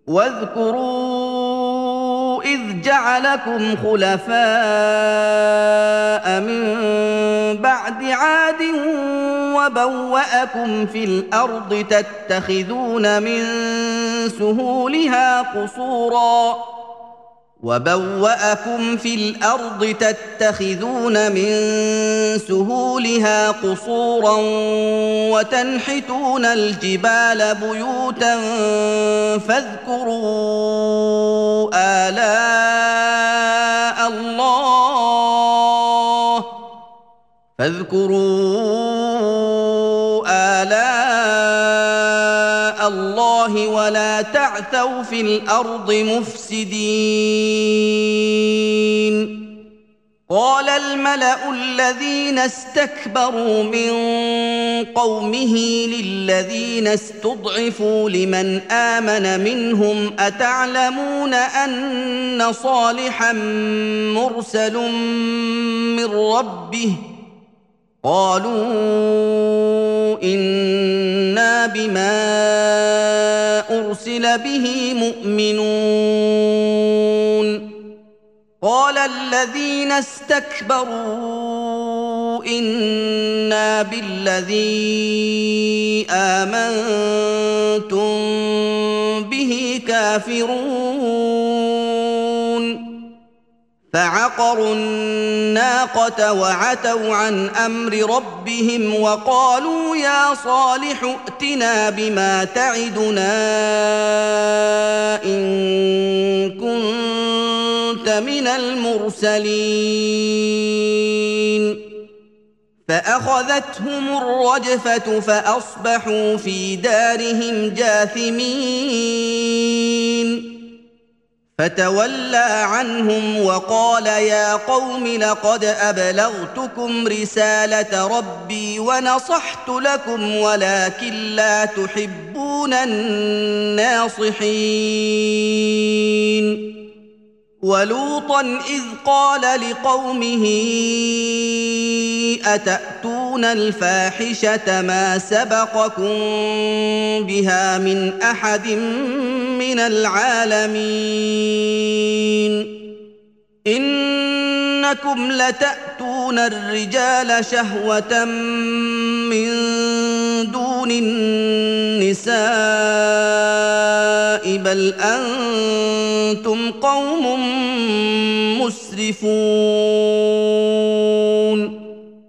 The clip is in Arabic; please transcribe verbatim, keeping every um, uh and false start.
واذكروا إذ جعلكم خلفاء من بعد عاد وبوأكم في الأرض تتخذون من سهولها قصورا وبوأكم في الأرض تتخذون من سهولها قصورا وتنحتون الجبال بيوتا فاذكروا آلاء الله فاذكروا آلاء الله ولا تعثوا في الأرض مفسدين. قال الملأ الذين استكبروا من قومه للذين استضعفوا لمن آمن منهم أتعلمون أن صالحا مرسل من ربه قالوا إنا بما أرسل به مؤمنون. قال الذين استكبروا إنا بالذي آمنتم به كافرون. فعقروا الناقة وعتوا عن أمر ربهم وقالوا يا صالح ائتنا بما تعدنا إن كنت من المرسلين. فأخذتهم الرجفة فأصبحوا في دارهم جاثمين. فتولى عنهم وقال يا قوم لقد أبلغتكم رسالة ربي ونصحت لكم ولكن لا تحبون الناصحين. ولوطا إذ قال لقومه أتأتون الفاحشة ما سبقكم بها من أحد من العالمين إنكم لتأتون الرجال شهوة من دون النساء بل أنتم قوم مسرفون.